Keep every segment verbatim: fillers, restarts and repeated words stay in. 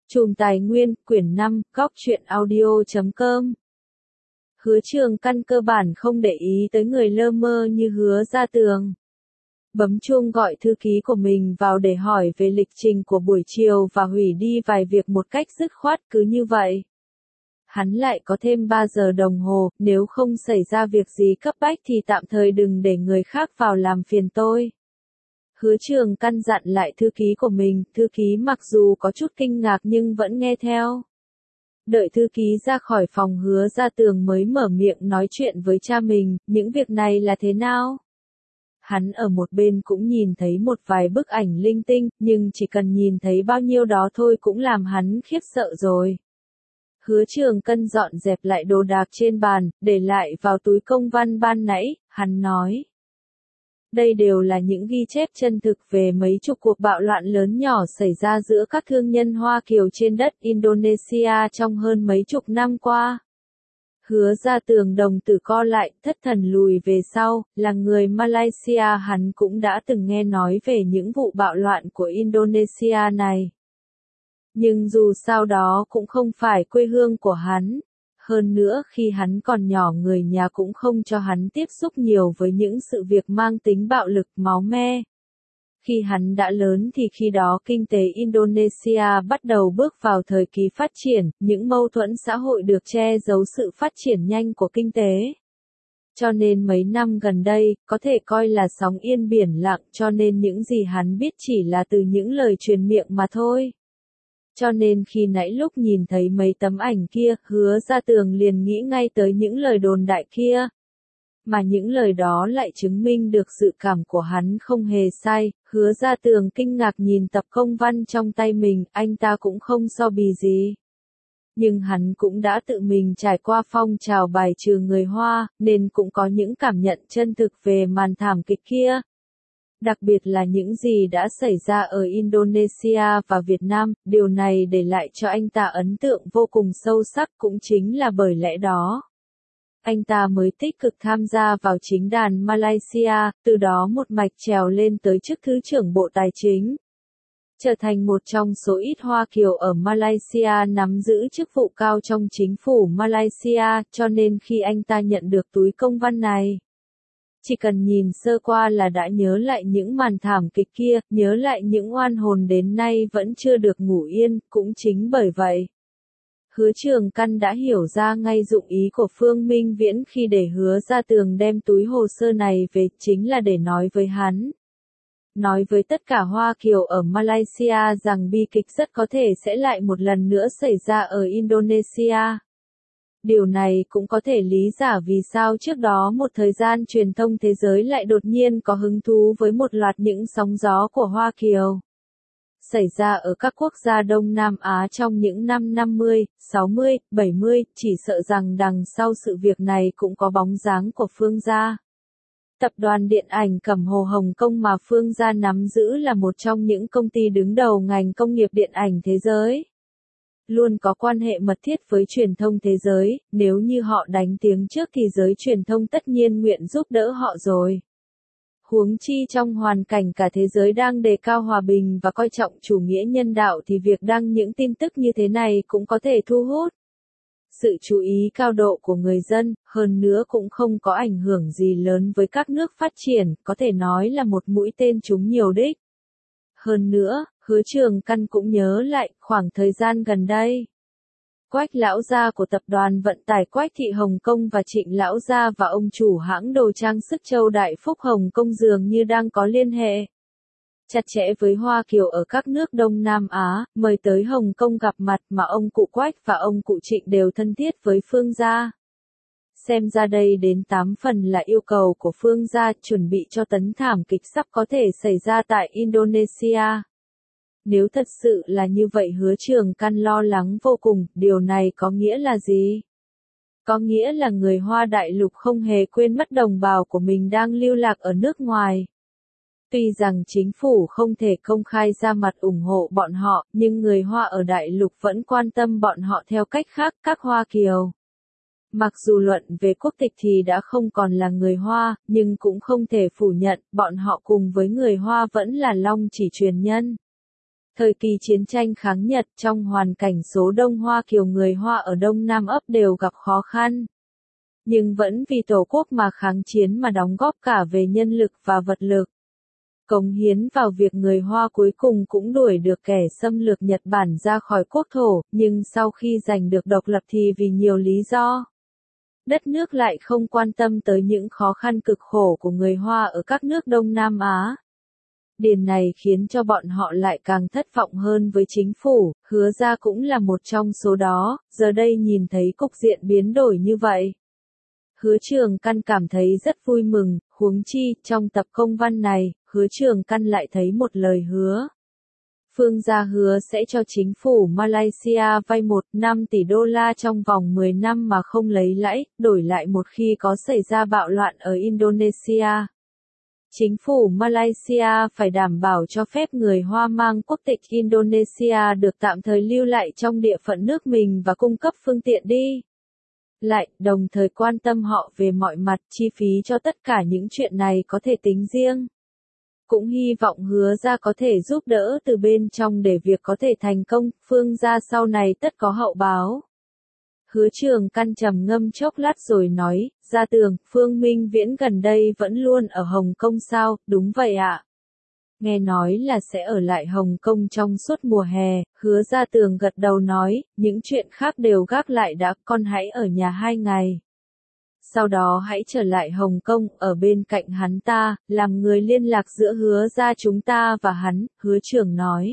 Chùm Tài Nguyên, quyển năm, góc truyện audio chấm com. Hứa Trường Căn cơ bản không để ý tới người lơ mơ như Hứa Gia Tường. Bấm chuông gọi thư ký của mình vào để hỏi về lịch trình của buổi chiều và hủy đi vài việc một cách dứt khoát cứ như vậy. Hắn lại có thêm ba giờ đồng hồ, nếu không xảy ra việc gì cấp bách thì tạm thời đừng để người khác vào làm phiền tôi. Hứa Trường căn dặn lại thư ký của mình, thư ký mặc dù có chút kinh ngạc nhưng vẫn nghe theo. Đợi thư ký ra khỏi phòng Hứa Gia Tường mới mở miệng nói chuyện với cha mình, những việc này là thế nào? Hắn ở một bên cũng nhìn thấy một vài bức ảnh linh tinh, nhưng chỉ cần nhìn thấy bao nhiêu đó thôi cũng làm hắn khiếp sợ rồi. Hứa Trường Cân dọn dẹp lại đồ đạc trên bàn, để lại vào túi công văn ban nãy, hắn nói. Đây đều là những ghi chép chân thực về mấy chục cuộc bạo loạn lớn nhỏ xảy ra giữa các thương nhân Hoa Kiều trên đất Indonesia trong hơn mấy chục năm qua. Hứa Gia Tường đồng tử co lại, thất thần lùi về sau, là người Malaysia hắn cũng đã từng nghe nói về những vụ bạo loạn của Indonesia này. Nhưng dù sao đó cũng không phải quê hương của hắn. Hơn nữa khi hắn còn nhỏ người nhà cũng không cho hắn tiếp xúc nhiều với những sự việc mang tính bạo lực máu me. Khi hắn đã lớn thì khi đó kinh tế Indonesia bắt đầu bước vào thời kỳ phát triển, những mâu thuẫn xã hội được che giấu sự phát triển nhanh của kinh tế. Cho nên mấy năm gần đây, có thể coi là sóng yên biển lặng cho nên những gì hắn biết chỉ là từ những lời truyền miệng mà thôi. Cho nên khi nãy lúc nhìn thấy mấy tấm ảnh kia, Hứa Gia Tường liền nghĩ ngay tới những lời đồn đại kia. Mà những lời đó lại chứng minh được dự cảm của hắn không hề sai, Hứa Gia Tường kinh ngạc nhìn tập công văn trong tay mình, anh ta cũng không so bì gì. Nhưng hắn cũng đã tự mình trải qua phong trào bài trừ người Hoa, nên cũng có những cảm nhận chân thực về màn thảm kịch kia. Đặc biệt là những gì đã xảy ra ở Indonesia và Việt Nam, điều này để lại cho anh ta ấn tượng vô cùng sâu sắc cũng chính là bởi lẽ đó. Anh ta mới tích cực tham gia vào chính đàn Malaysia, từ đó một mạch trèo lên tới chức Thứ trưởng Bộ Tài chính. Trở thành một trong số ít Hoa Kiều ở Malaysia nắm giữ chức vụ cao trong chính phủ Malaysia, cho nên khi anh ta nhận được túi công văn này. Chỉ cần nhìn sơ qua là đã nhớ lại những màn thảm kịch kia, nhớ lại những oan hồn đến nay vẫn chưa được ngủ yên, cũng chính bởi vậy. Hứa Trường Căn đã hiểu ra ngay dụng ý của Phương Minh Viễn khi để Hứa Gia Tường đem túi hồ sơ này về, chính là để nói với hắn. Nói với tất cả Hoa Kiều ở Malaysia rằng bi kịch rất có thể sẽ lại một lần nữa xảy ra ở Indonesia. Điều này cũng có thể lý giải vì sao trước đó một thời gian truyền thông thế giới lại đột nhiên có hứng thú với một loạt những sóng gió của Hoa Kiều. Xảy ra ở các quốc gia Đông Nam Á trong những năm năm mươi, sáu mươi, bảy mươi, chỉ sợ rằng đằng sau sự việc này cũng có bóng dáng của Phương gia. Tập đoàn điện ảnh Cẩm Hồ Hồng Kông mà Phương gia nắm giữ là một trong những công ty đứng đầu ngành công nghiệp điện ảnh thế giới. Luôn có quan hệ mật thiết với truyền thông thế giới, nếu như họ đánh tiếng trước thì giới truyền thông tất nhiên nguyện giúp đỡ họ rồi. Huống chi trong hoàn cảnh cả thế giới đang đề cao hòa bình và coi trọng chủ nghĩa nhân đạo thì việc đăng những tin tức như thế này cũng có thể thu hút sự chú ý cao độ của người dân, hơn nữa cũng không có ảnh hưởng gì lớn với các nước phát triển, có thể nói là một mũi tên trúng nhiều đích. Hơn nữa, Hứa Trường Căn cũng nhớ lại, khoảng thời gian gần đây, Quách lão gia của tập đoàn vận tải Quách Thị Hồng Kông và Trịnh lão gia và ông chủ hãng đồ trang sức Châu Đại Phúc Hồng Kông dường như đang có liên hệ chặt chẽ với Hoa Kiều ở các nước Đông Nam Á, mời tới Hồng Kông gặp mặt mà ông cụ Quách và ông cụ Trịnh đều thân thiết với Phương gia. Xem ra đây đến tám phần là yêu cầu của Phương gia chuẩn bị cho tấn thảm kịch sắp có thể xảy ra tại Indonesia. Nếu thật sự là như vậy Hứa Trường Căn lo lắng vô cùng, điều này có nghĩa là gì? Có nghĩa là người Hoa đại lục không hề quên mất đồng bào của mình đang lưu lạc ở nước ngoài. Tuy rằng chính phủ không thể công khai ra mặt ủng hộ bọn họ, nhưng người Hoa ở đại lục vẫn quan tâm bọn họ theo cách khác, các Hoa Kiều. Mặc dù luận về quốc tịch thì đã không còn là người Hoa, nhưng cũng không thể phủ nhận, bọn họ cùng với người Hoa vẫn là long chỉ truyền nhân. Thời kỳ chiến tranh kháng Nhật, trong hoàn cảnh số đông Hoa Kiều người Hoa ở Đông Nam ấp đều gặp khó khăn. Nhưng vẫn vì Tổ quốc mà kháng chiến mà đóng góp cả về nhân lực và vật lực. Cống hiến vào việc người Hoa cuối cùng cũng đuổi được kẻ xâm lược Nhật Bản ra khỏi quốc thổ, nhưng sau khi giành được độc lập thì vì nhiều lý do, đất nước lại không quan tâm tới những khó khăn cực khổ của người Hoa ở các nước Đông Nam Á. Điều này khiến cho bọn họ lại càng thất vọng hơn với chính phủ, Hứa Ra cũng là một trong số đó, giờ đây nhìn thấy cục diện biến đổi như vậy. Hứa Trường Căn cảm thấy rất vui mừng, huống chi, trong tập công văn này, Hứa Trường Căn lại thấy một lời hứa. Phương gia hứa sẽ cho chính phủ Malaysia vay một phẩy năm tỷ đô la trong vòng mười năm mà không lấy lãi, đổi lại một khi có xảy ra bạo loạn ở Indonesia. Chính phủ Malaysia phải đảm bảo cho phép người Hoa mang quốc tịch Indonesia được tạm thời lưu lại trong địa phận nước mình và cung cấp phương tiện đi lại, đồng thời quan tâm họ về mọi mặt, chi phí cho tất cả những chuyện này có thể tính riêng. Cũng hy vọng Hứa Ra có thể giúp đỡ từ bên trong để việc có thể thành công, Phương gia sau này tất có hậu báo. Hứa Trường Căn trầm ngâm chốc lát rồi nói, Gia Tường, Phương Minh Viễn gần đây vẫn luôn ở Hồng Kông sao, đúng vậy ạ. Nghe nói là sẽ ở lại Hồng Kông trong suốt mùa hè, Hứa Gia Tường gật đầu nói, những chuyện khác đều gác lại đã, con hãy ở nhà hai ngày. Sau đó hãy trở lại Hồng Kông, ở bên cạnh hắn ta, làm người liên lạc giữa Hứa Ra chúng ta và hắn, Hứa Trưởng nói.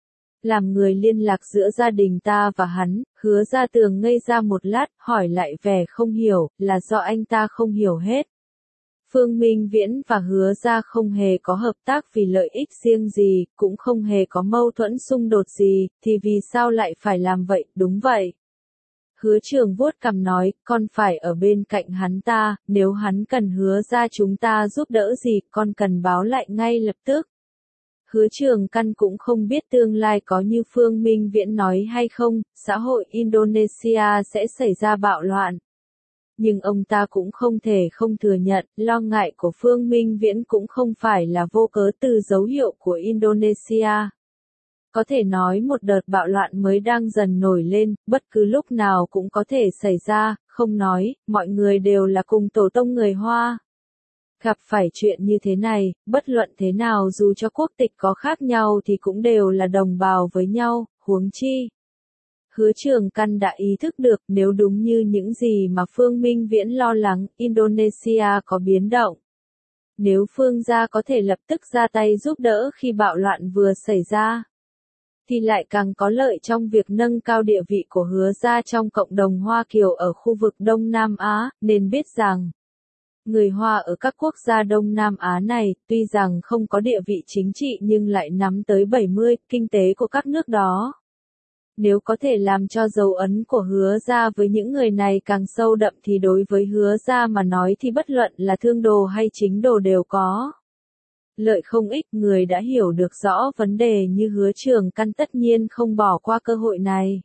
Làm người liên lạc giữa gia đình ta và hắn, Hứa Gia Tường ngây ra một lát, hỏi lại vẻ không hiểu, là do anh ta không hiểu hết. Phương Minh Viễn và Hứa Ra không hề có hợp tác vì lợi ích riêng gì, cũng không hề có mâu thuẫn xung đột gì, thì vì sao lại phải làm vậy, đúng vậy. Hứa Trường vuốt cằm nói, con phải ở bên cạnh hắn ta, nếu hắn cần Hứa Ra chúng ta giúp đỡ gì, con cần báo lại ngay lập tức. Hứa Trường Căn cũng không biết tương lai có như Phương Minh Viễn nói hay không, xã hội Indonesia sẽ xảy ra bạo loạn. Nhưng ông ta cũng không thể không thừa nhận, lo ngại của Phương Minh Viễn cũng không phải là vô cớ từ dấu hiệu của Indonesia. Có thể nói một đợt bạo loạn mới đang dần nổi lên, bất cứ lúc nào cũng có thể xảy ra, không nói, mọi người đều là cùng tổ tông người Hoa. Gặp phải chuyện như thế này, bất luận thế nào dù cho quốc tịch có khác nhau thì cũng đều là đồng bào với nhau, huống chi. Hứa Trường Căn đã ý thức được nếu đúng như những gì mà Phương Minh Viễn lo lắng, Indonesia có biến động. Nếu Phương gia có thể lập tức ra tay giúp đỡ khi bạo loạn vừa xảy ra, thì lại càng có lợi trong việc nâng cao địa vị của Hứa Ra trong cộng đồng Hoa Kiều ở khu vực Đông Nam Á, nên biết rằng, người Hoa ở các quốc gia Đông Nam Á này, tuy rằng không có địa vị chính trị nhưng lại nắm tới bảy mươi kinh tế của các nước đó. Nếu có thể làm cho dấu ấn của Hứa Ra với những người này càng sâu đậm thì đối với Hứa Ra mà nói thì bất luận là thương đồ hay chính đồ đều có lợi không ít. Người đã hiểu được rõ vấn đề như Hứa Trường Căn tất nhiên không bỏ qua cơ hội này.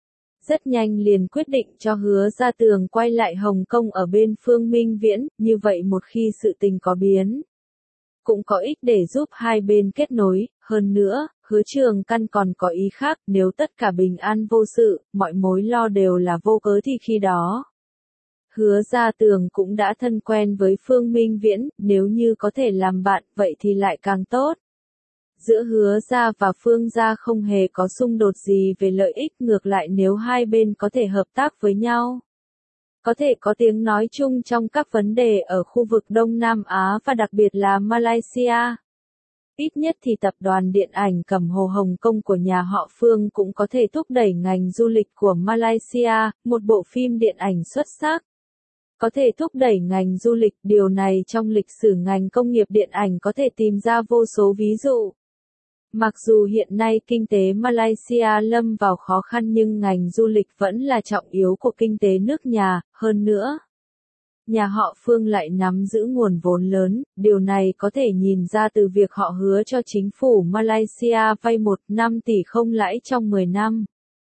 Rất nhanh liền quyết định cho Hứa Gia Tường quay lại Hồng Kông ở bên Phương Minh Viễn, như vậy một khi sự tình có biến, cũng có ích để giúp hai bên kết nối, hơn nữa, Hứa Trường Căn còn có ý khác, nếu tất cả bình an vô sự, mọi mối lo đều là vô cớ thì khi đó. Hứa Gia Tường cũng đã thân quen với Phương Minh Viễn, nếu như có thể làm bạn, vậy thì lại càng tốt. Giữa Hứa Ra và Phương gia không hề có xung đột gì về lợi ích, ngược lại nếu hai bên có thể hợp tác với nhau, có thể có tiếng nói chung trong các vấn đề ở khu vực Đông Nam Á và đặc biệt là Malaysia. Ít nhất thì tập đoàn điện ảnh Cẩm Hồ Hồng Kông của nhà họ Phương cũng có thể thúc đẩy ngành du lịch của Malaysia, một bộ phim điện ảnh xuất sắc. Có thể thúc đẩy ngành du lịch, điều này trong lịch sử ngành công nghiệp điện ảnh có thể tìm ra vô số ví dụ. Mặc dù hiện nay kinh tế Malaysia lâm vào khó khăn nhưng ngành du lịch vẫn là trọng yếu của kinh tế nước nhà, hơn nữa. Nhà họ Phương lại nắm giữ nguồn vốn lớn, điều này có thể nhìn ra từ việc họ hứa cho chính phủ Malaysia vay một phẩy năm tỷ không lãi trong mười năm.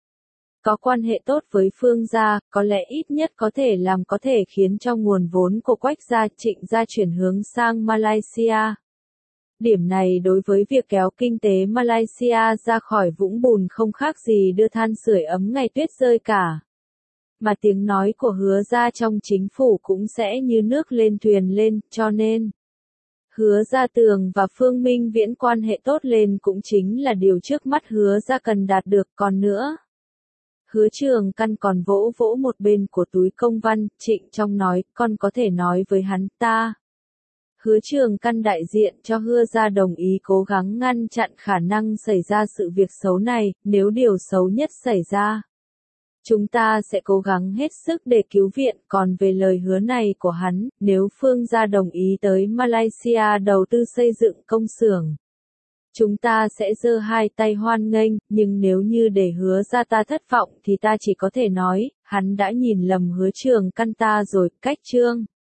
Có quan hệ tốt với Phương gia, có lẽ ít nhất có thể làm có thể khiến cho nguồn vốn của Quách gia, Trịnh gia chuyển hướng sang Malaysia. Điểm này đối với việc kéo kinh tế Malaysia ra khỏi vũng bùn không khác gì đưa than sưởi ấm ngày tuyết rơi cả. Mà tiếng nói của Hứa Gia trong chính phủ cũng sẽ như nước lên thuyền lên, cho nên Hứa Gia Tường và Phương Minh Viễn quan hệ tốt lên cũng chính là điều trước mắt Hứa Gia cần đạt được. Còn nữa, Hứa Trường Căn còn vỗ vỗ một bên của túi công văn, trịnh trọng nói, con có thể nói với hắn ta. Hứa Trường Căn đại diện cho Hứa Gia đồng ý cố gắng ngăn chặn khả năng xảy ra sự việc xấu này, nếu điều xấu nhất xảy ra. Chúng ta sẽ cố gắng hết sức để cứu viện, còn về lời hứa này của hắn, nếu Phương Gia đồng ý tới Malaysia đầu tư xây dựng công xưởng, chúng ta sẽ giơ hai tay hoan nghênh, nhưng nếu như để Hứa Gia ta thất vọng thì ta chỉ có thể nói, hắn đã nhìn lầm Hứa Trường Căn ta rồi. Cách chương